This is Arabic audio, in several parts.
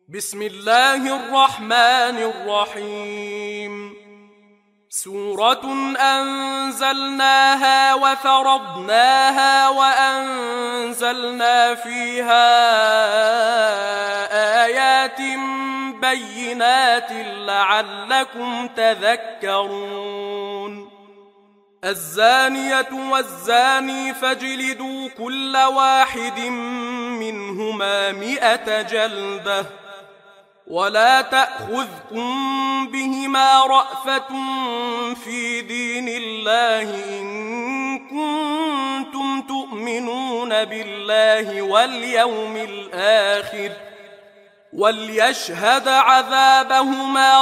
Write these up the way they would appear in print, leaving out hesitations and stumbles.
بسم الله الرحمن الرحيم. سورة أنزلناها وفرضناها وأنزلنا فيها آيات بينات لعلكم تذكرون. الزانية والزاني فاجلدوا كل واحد منهما 100 جلدة، ولا تأخذكم بهما رأفة في دين الله إن كنتم تؤمنون بالله واليوم الآخر، وليشهد عذابهما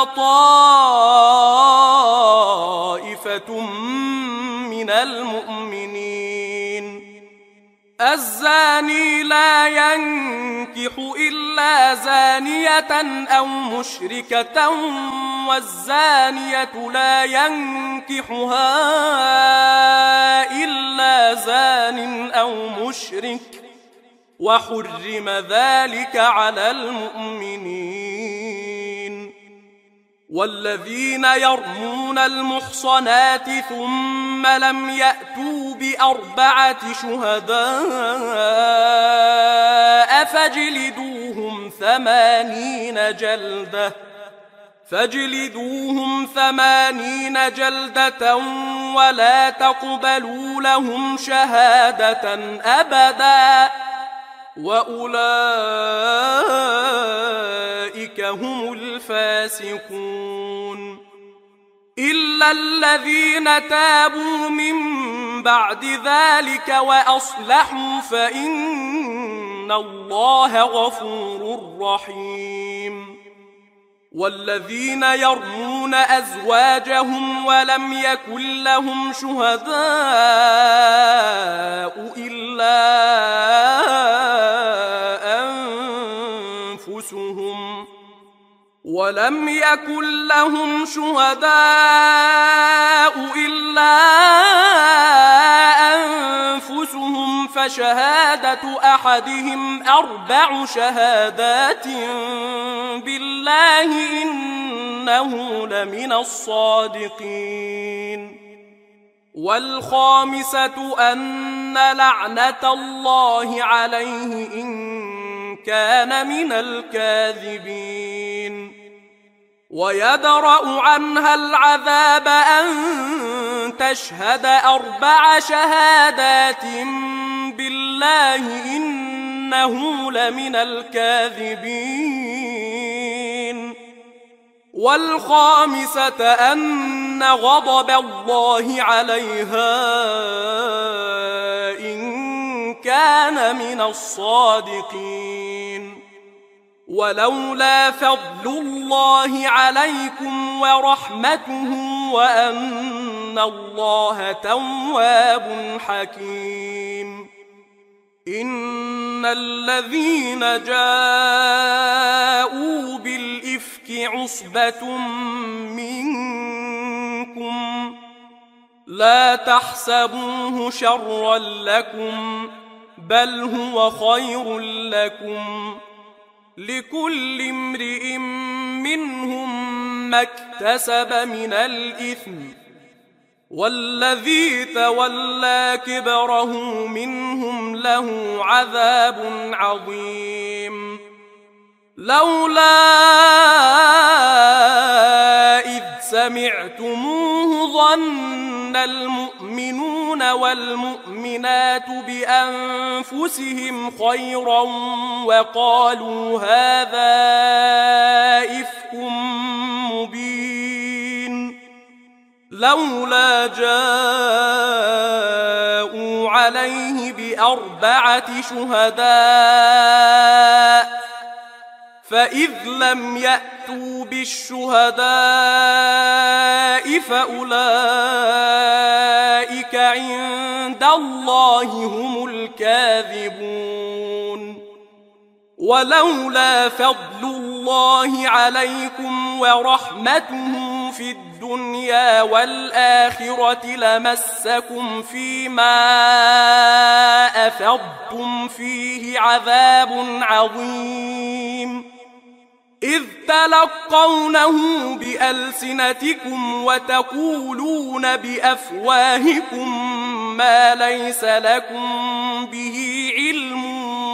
طائفة من المؤمنين. الزاني لا ينكح إلا زانية أو مشركة، والزانية لا ينكحها إلا زان أو مشرك، وحرم ذلك على المؤمنين. والذين يرمون المحصنات ثم لم يأتوا بأربعة شهداء فاجلدوهم 80 جلدة ولا تقبلوا لهم شهادة أبدا، وأولئك هم الفاسقون. إلا الذين تابوا من بعد ذلك وأصلحوا فإن الله غفور رحيم. والذين يرمون أزواجهم ولم يكن لهم شهداء إلا أنفسهم فشهادة أحدهم 4 شهادات بالله إنه لمن الصادقين. والخامسة أن لعنة الله عليه إن كان من الكاذبين. ويدرأ عنها العذاب أن تشهد 4 شهادات بالله إنه لمن الكاذبين. والخامسة أن غضب الله عليها إن كان من الصادقين. ولولا فضل الله عليكم ورحمته وأن الله تواب حكيم. إن الذين جاءوا بالإفك عصبة منكم لا تحسبوه شرا لكم بل هو خير لكم، لكل امرئ منهم ما اكتسب من الإثم، والذي تولى كبره منهم له عذاب عظيم. لولا إذ سمعتموه ظن المؤمنون والمؤمنات بأنفسهم خيرا وقالوا هذا إفك مبين. لولا جاءوا عليه ب4 شهداء فإذ لم يأتوا بالشهداء فأولئك عند الله هم الكاذبون. ولولا فضل الله عليكم ورحمته في الدنيا والآخرة لمسكم فيما أفضتم فيه عذاب عظيم. تلقونه بألسنتكم وتقولون بأفواهكم ما ليس لكم به علم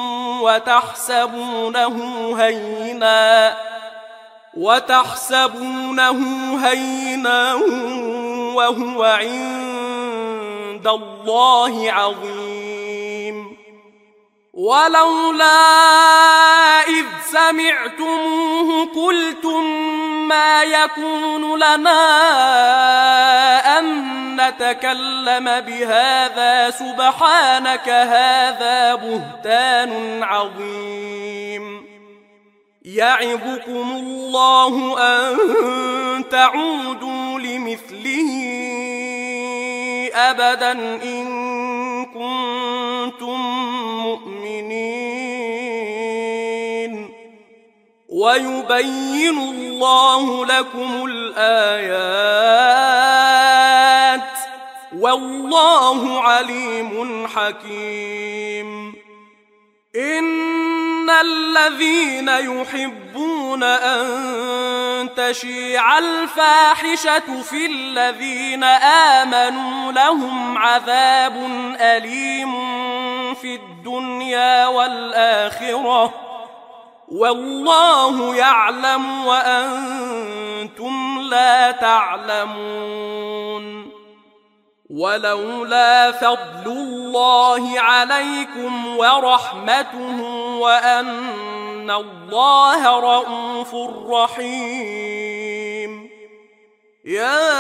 وتحسبونه هينا وهو عند الله عظيم. ولولا إذ سمعتموه قلتم ما يكون لنا أن نتكلم بهذا سبحانك هذا بهتان عظيم. يعظكم الله أن تعودوا لمثله أبدا إن كنتم مؤمنين. ويبين الله لكم الآيات والله عليم حكيم. إن الذين يحبون أن تشيع الفاحشة في الذين آمنوا لهم عذاب أليم في الدنيا والآخرة والله يعلم وأنتم لا تعلمون. ولولا فضل الله عليكم ورحمته وأن الله رءوف رحيم. يا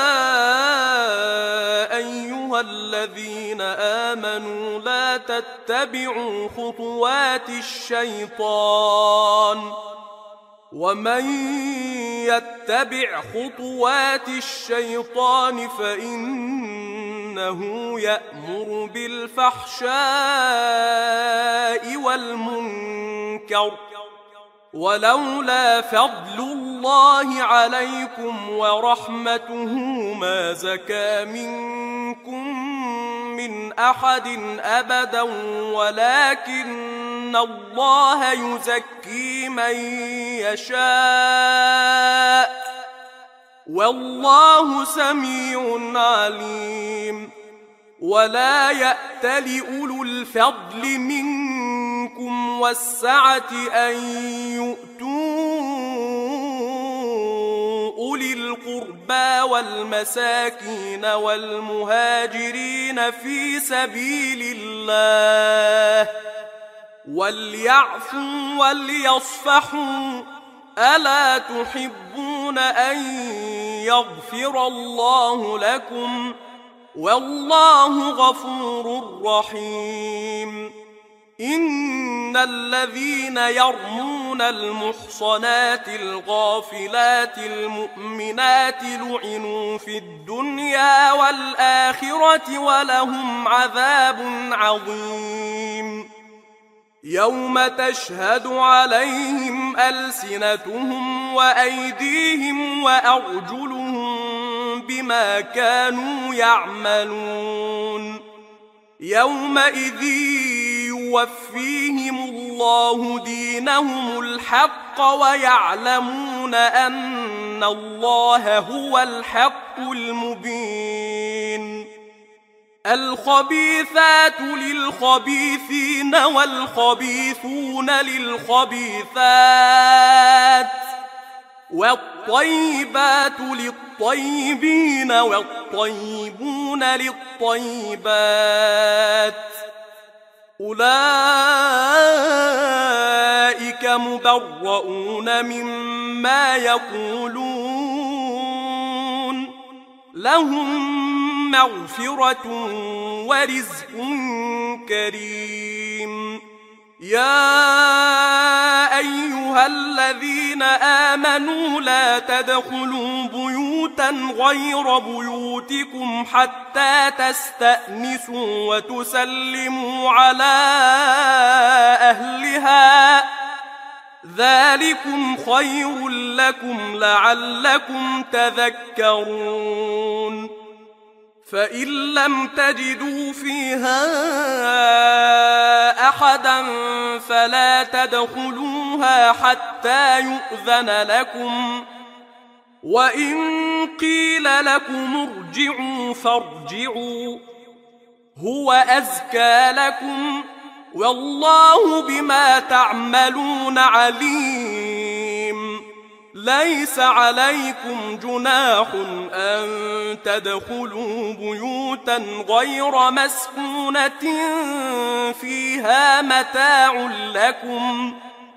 أيها الذين آمنوا لا تتبعوا خطوات الشيطان ومن يتبع خطوات الشيطان فإنه يأمر بالفحشاء والمنكر. ولولا فضل الله عليكم ورحمته ما زكى منكم من أحد أبدا ولكن الله يزكي من يشاء والله سميع عليم. ولا يأتل أولو الفضل منكم والسعة أن يؤتوا أولي القربى والمساكين والمهاجرين في سبيل الله وليعفوا وليصفحوا ألا تحبون أن يغفر الله لكم والله غفور رحيم. إن الذين يرمون المحصنات الغافلات المؤمنات لعنوا في الدنيا والآخرة ولهم عذاب عظيم. يوم تشهد عليهم ألسنتهم وأيديهم وأرجلهم بما كانوا يعملون. يومئذ يوفيهم الله دينهم الحق ويعلمون أن الله هو الحق المبين. الخبيثات للخبيثين والخبيثون للخبيثات والطيبات للطيبين والطيبون للطيبات أولئك مبرؤون مما يقولون لهم مغفرة ورزق كريم. يا أيها الذين آمنوا لا تدخلوا بيوتا غير بيوتكم حتى تستأنسوا وتسلموا على أهلها ذلكم خير لكم لعلكم تذكرون. فإن لم تجدوا فيها أحدا فلا تدخلوها حتى يؤذن لكم، وإن قيل لكم ارجعوا فارجعوا هو أزكى لكم، والله بما تعملون عليم. ليس عليكم جناح أن تدخلوا بيوتا غير مسكونة فيها متاع لكم،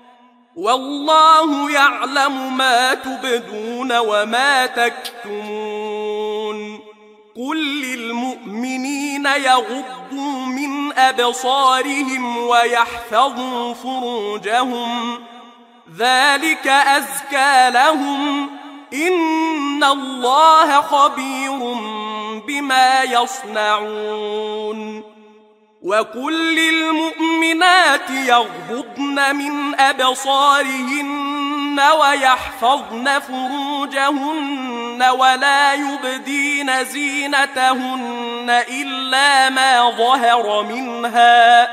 والله يعلم ما تبدون وما تكتمون. قل للمؤمنين يغضوا من أبصارهم ويحفظوا فروجهم، ذلك أزكى لهم، إن الله خبير بما يصنعون. وقل للمؤمنات يغضضن من أبصارهن ويحفظن فروجهن ولا يبدين زينتهن إلا ما ظهر منها،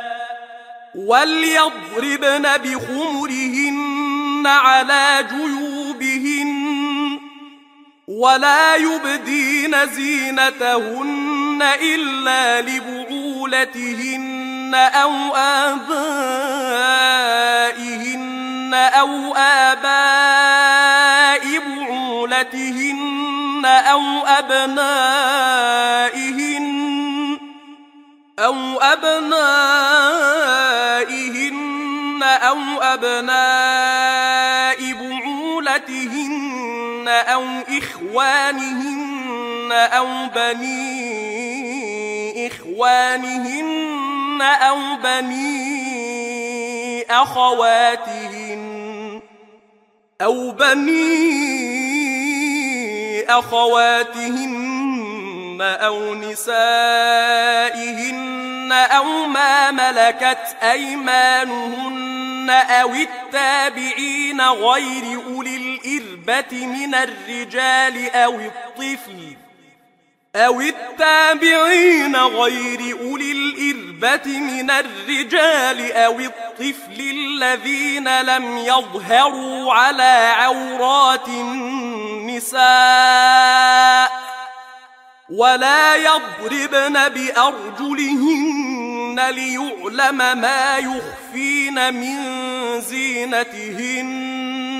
وليضربن بخمرهن على جيوبهن ولا يبدين زينتهن إلا لبعولتهن أو آبائهن أو آباء بعولتهن أو أبنائهن أو بعولتهن أو إخوانهن أو بني إخوانهن أو بني أخواتهن أو نسائهن أو ما ملكت أيمانهن أو التابعين غير أولي الإربة من الرجال أو الطفل الذين لم يظهروا على عورات النساء، ولا يضربن بأرجلهن ليعلم ما يخفين من زينتهن،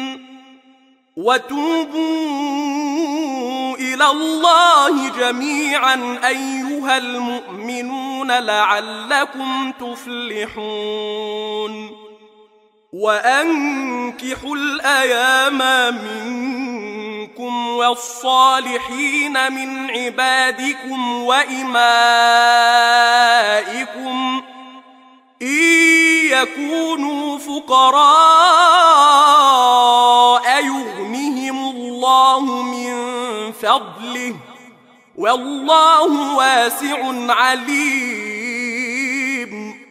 وتوبوا إلى الله جميعا أيها المؤمنون لعلكم تفلحون. وأنكحوا الأيام منكم والصالحين من عبادكم وإمائكم إن يكونوا فقراء يغنهم الله من فضله، والله واسع عليم.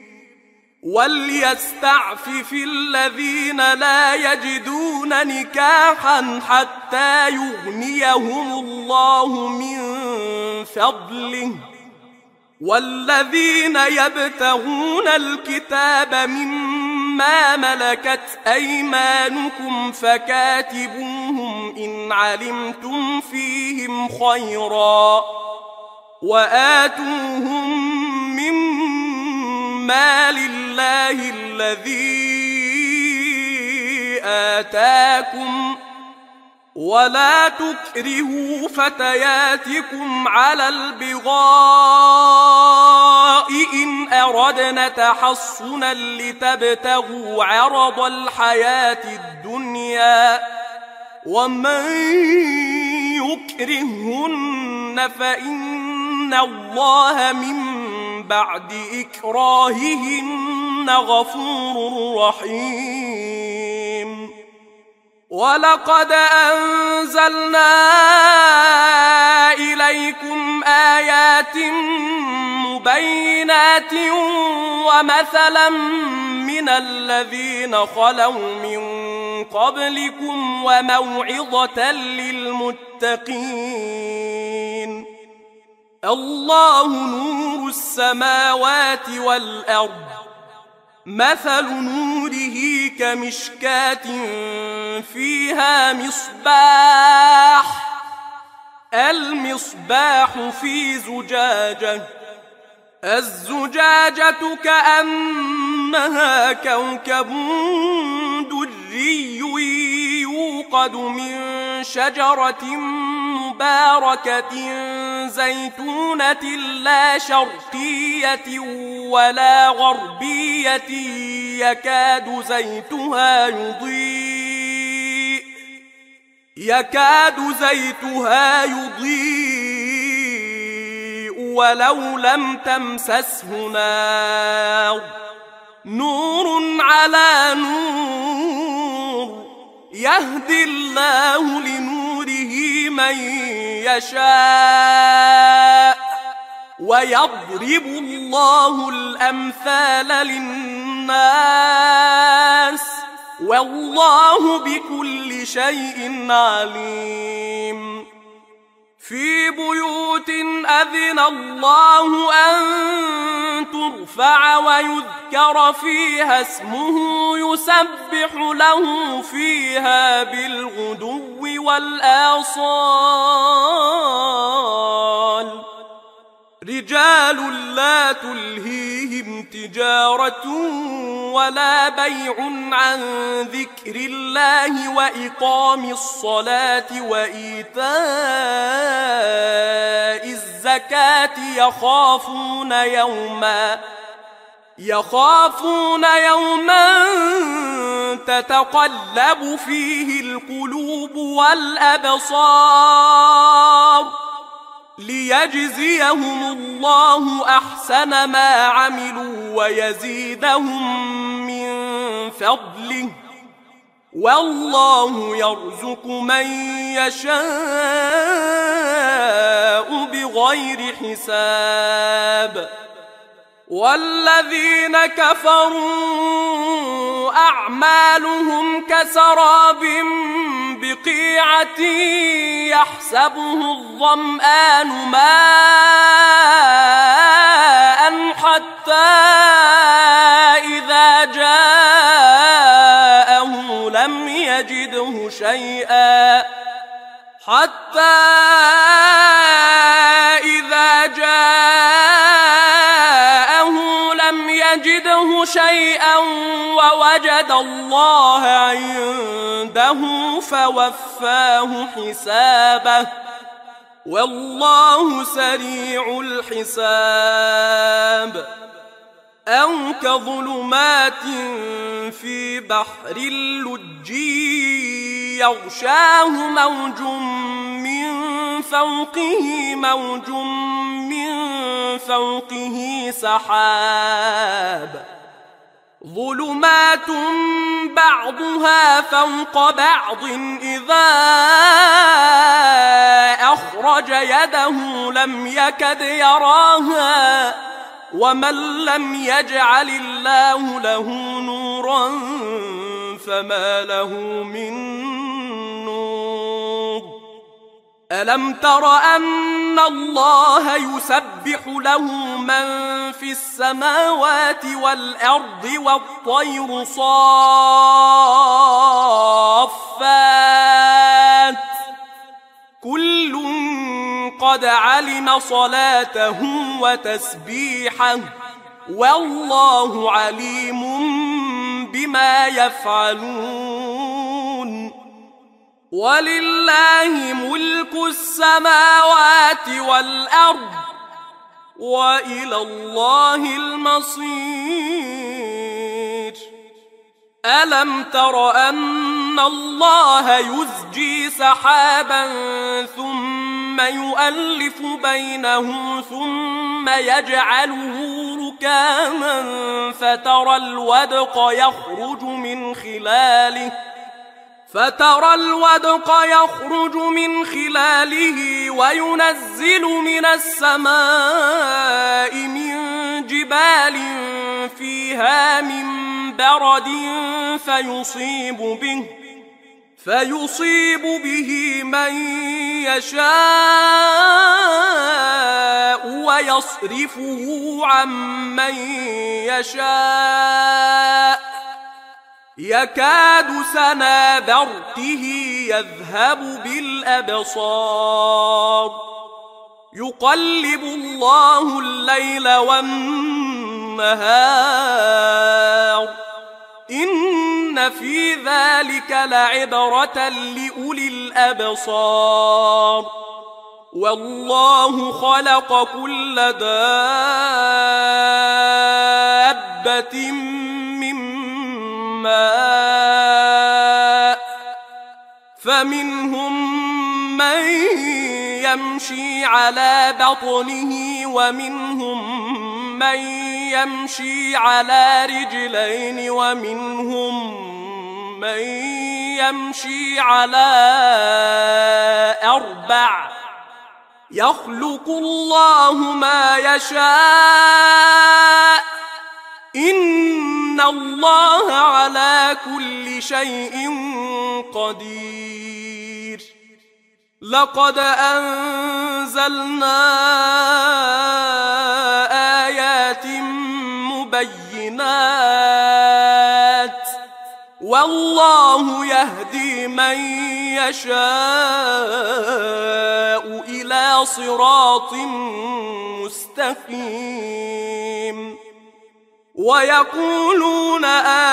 وليستعفف الذين لا يجدون نكاحا حتى يغنيهم الله من فضله، والذين يبتغون الكتاب مما ملكت أيمانكم فكاتبوهم إن علمتم فيهم خيرا، وآتوهم مما لله الذي آتاكم، ولا تكرهوا فتياتكم على البغاء إن أردنا تحصنا لتبتغوا عرض الحياة الدنيا، ومن يكرهن فإن الله من بعد إكراههن غفور رحيم. ولقد أنزلنا إليكم آيات مبينات ومثلا من الذين خلوا من قبلكم وموعظة للمتقين. الله نور السماوات والأرض مثل نوره كمشكاة فيها مصباح المصباح في زجاجة الزجاجة كأنها كوكب دري يوقد من شجرة مباركة زيتونة لا شرقية ولا غربية يكاد زيتها يضيء ولو لم تمسسه نار نور على نور يهدي الله لنوره من يشاء ويضرب الله الأمثال للناس والله بكل شيء عليم في بيوت أذن الله أن ترفع ويذكر فيها اسمه يسبح له فيها بالغدو والآصال رجال لا تلهيهم تجارة ولا بيع عن ذكر الله وإقام الصلاة وإيتاء الزكاة يخافون يوما تتقلب فيه القلوب والأبصار ليجزيهم الله أحسن ما عملوا ويزيدهم من فضله والله يرزق من يشاء بغير حساب والذين كفروا أعمالهم كسراب بقيعة يحسبه الظمآن ماء حتى إذا جاءه لم يجده شيئا ووجد الله عنده فوفاه حسابه والله سريع الحساب أو كظلمات في بحر اللجي يغشاه موج من فوقه سحاب ظلمات بعضها فوق بعض إذا أخرج يده لم يكد يراها ومن لم يجعل الله له نورا فما له من نور ألم تر أن الله يسبح له من في السماوات والأرض والطير صافات كل قد علم صلاته وتسبيحه والله عليم بما يفعلون ولله ملك السماوات والأرض وإلى الله المصير ألم تر أن الله يزجي سحابا ثم يؤلف بينه ثم يجعله ركاما فترى الودق يخرج من خلاله وينزل من السماء من جبال فيها من برد فيصيب به من يشاء ويصرفه عن من يشاء يكاد سنا برقه يذهب بالأبصار يقلب الله الليل والنهار إن في ذلك لعبرة لأولي الأبصار والله خلق كل دابة من ماء فمنهم من يمشي على بطنه ومنهم من يمشي على رجلين ومنهم من يمشي على أربع يخلق الله ما يشاء إن الله على كل شيء قدير لقد أنزلنا آيات مبينات والله يهدي من يشاء إلى صراط مستقيم ويقولون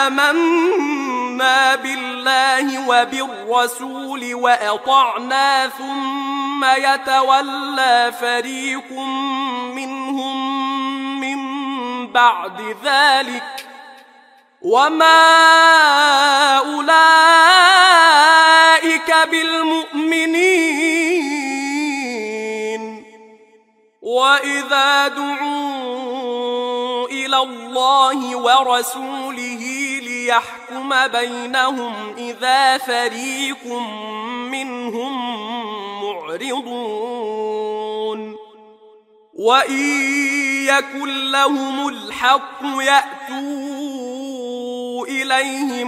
آمنا بالله وبالرسول وأطعنا ثم يتولى فريق منهم من بعد ذلك وما أولئك بالمؤمنين وإذا دعوا إلى الله ورسوله ليحكم بينهم إذا فريق منهم معرضون وإن يكن لهم الحق يأتوا إليه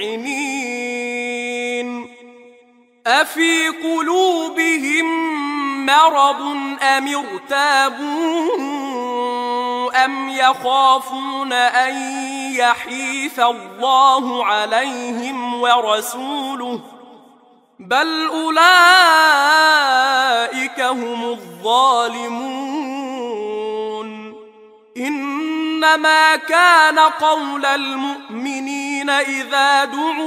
مذعنين أفي قلوبهم مرض أم ارتابوا أم يخافون أن يحيف الله عليهم ورسوله بل أولئك هم الظالمون إنما كان قول المؤمنين إذا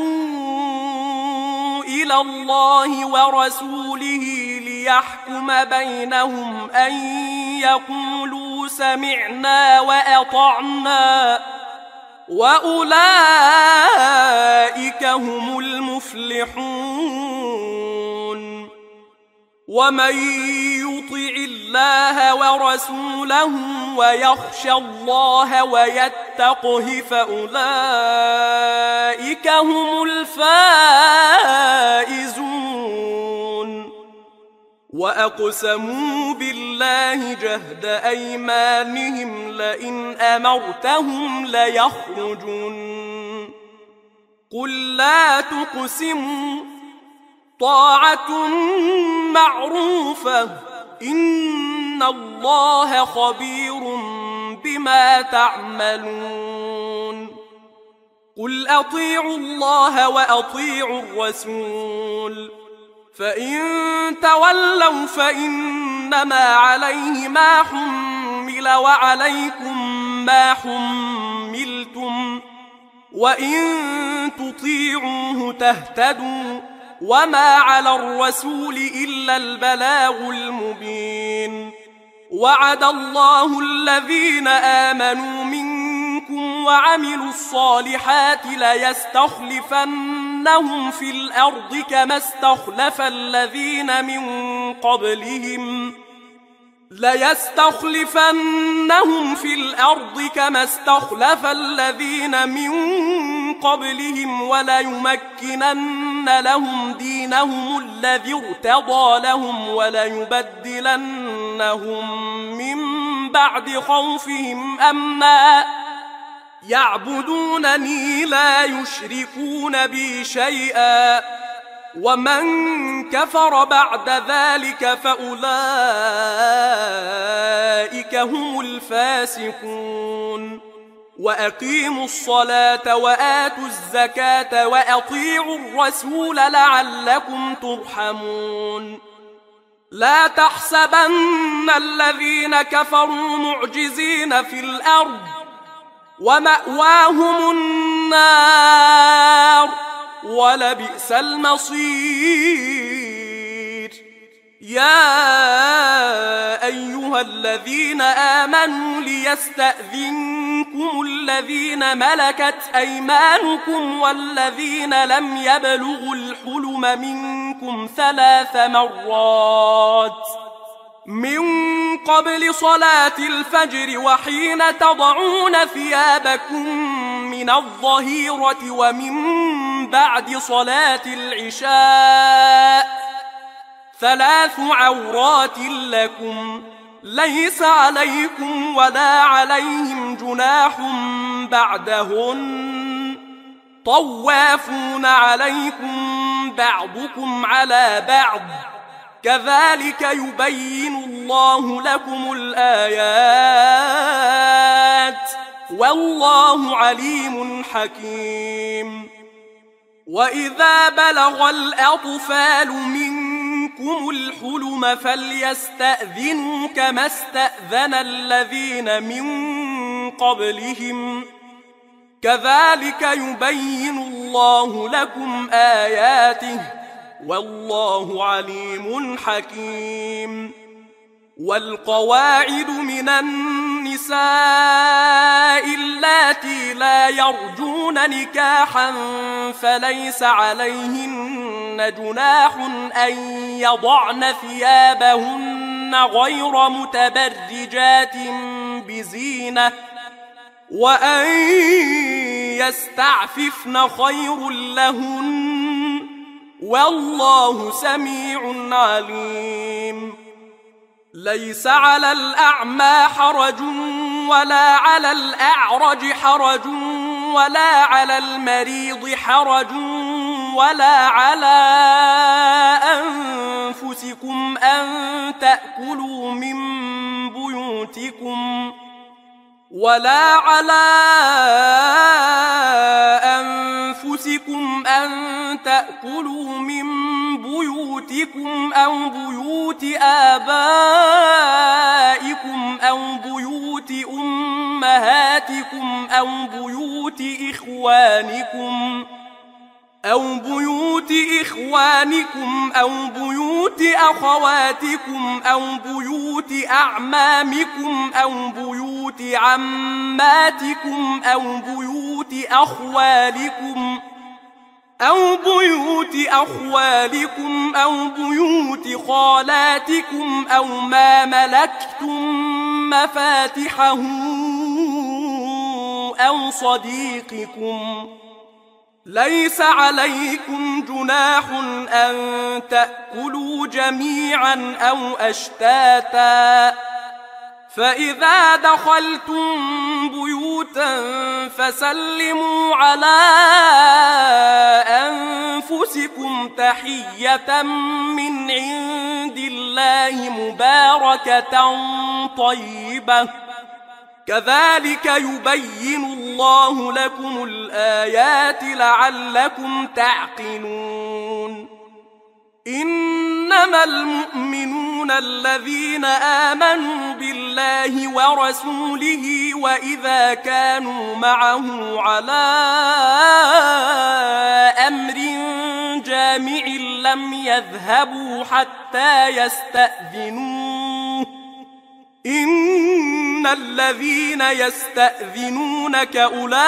دعوا إلى الله ورسوله ليحكم بينهم أن يقولوا سمعنا وأطعنا وأولئك هم المفلحون ومن يطع الله ورسوله ويخشى الله ويتقه فأولئك هم الفائزون وأقسموا بالله جهد أيمانهم لئن أمرتهم ليخرجون قل لا تقسموا طاعة معروفة إن الله خبير بما تعملون قل أطيعوا الله وأطيعوا الرسول فإن تولوا فإنما عليه ما حمل وعليكم ما حملتم وإن تطيعوه تهتدوا وما على الرسول إلا البلاغ المبين وعد الله الذين آمنوا منكم وعملوا الصالحات ليستخلفنهم في الأرض كما استخلف الذين من قبلهم ليستخلفنهم في الأرض كما استخلف الذين من قبلهم وليمكنن لهم دينهم الذي ارتضى لهم وليبدلنهم من بعد خوفهم أمنا يعبدونني لا يشركون بي شيئا ومن كفر بعد ذلك فأولئك هم الفاسقون وأقيموا الصلاة وآتوا الزكاة وأطيعوا الرسول لعلكم ترحمون لا تحسبن الذين كفروا معجزين في الأرض ومأواهم النار ولبئس المصير يا أيها الذين آمنوا ليستأذنكم الذين ملكت أيمانكم والذين لم يبلغوا الحلم منكم 3 مرات من قبل صلاة الفجر وحين تضعون ثيابكم من الظهيرة ومن بعد صلاة العشاء 3 عورات لكم ليس عليكم ولا عليهم جناح بعدهن طوافون عليكم بعضكم على بعض كذلك يبين الله لكم الآيات والله عليم حكيم وإذا بلغ الأطفال منكم الحلم فليستأذنوا كما استأذن الذين من قبلهم كذلك يبين الله لكم آياته والله عليم حكيم والقواعد من النساء اللاتي لا يرجون نكاحا فليس عليهن جناح أن يضعن ثيابهن غير متبرجات بزينة وأن يستعففن خير لهن والله سميع عليم ليس على الأعمى حرج ولا على الأعرج حرج ولا على المريض حرج ولا على أنفسكم أن تأكلوا من بيوتكم أو بيوت آبائكم أو بيوت أمهاتكم أو بيوت إخوانكم أو بيوت أخواتكم أو بيوت أعمامكم أو بيوت عماتكم أو بيوت أخوالكم أو بيوت خالاتكم أو ما ملكتم مفاتحه أو صديقكم ليس عليكم جناح أن تأكلوا جميعا أو أشتاتا فإذا دخلتم بيوتا فسلموا على أنفسكم تحية من عند الله مباركة طيبة كذلك يبين الله لكم الآيات لعلكم تعقلون إنما المؤمنون الذين آمنوا بالله ورسوله وإذا كانوا معه على أمر جامع لم يذهبوا حتى يستأذنوه إن الذين يستأذنونك أولئك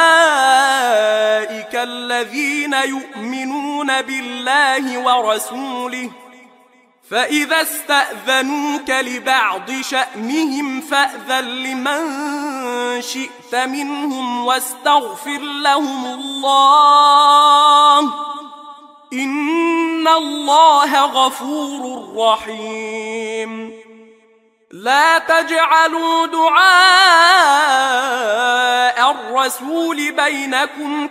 الذين يؤمنون بالله ورسوله فإذا استأذنوك لبعض شأنهم فأذن لمن شئت منهم واستغفر لهم الله إن الله غفور رحيم لا تجعلوا دعاء الرسول بينكم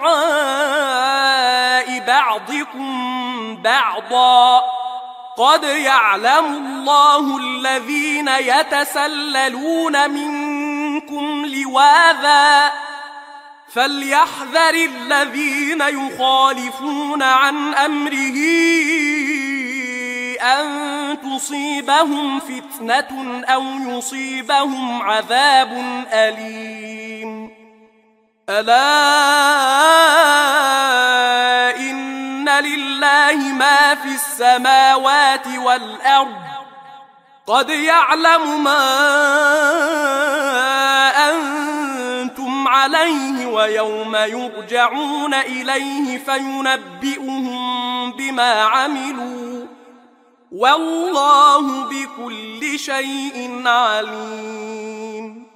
كدعاء بعضكم بعضا قد يعلم الله الذين يتسللون منكم لواذا فليحذر الذين يخالفون عن أمره أن تصيبهم فتنة أو يصيبهم عذاب أليم ألا إن لله ما في السماوات والأرض قد يعلم ما أنتم عليه ويوم يرجعون إليه فينبئهم بما عملوا والله بكل شيء عليم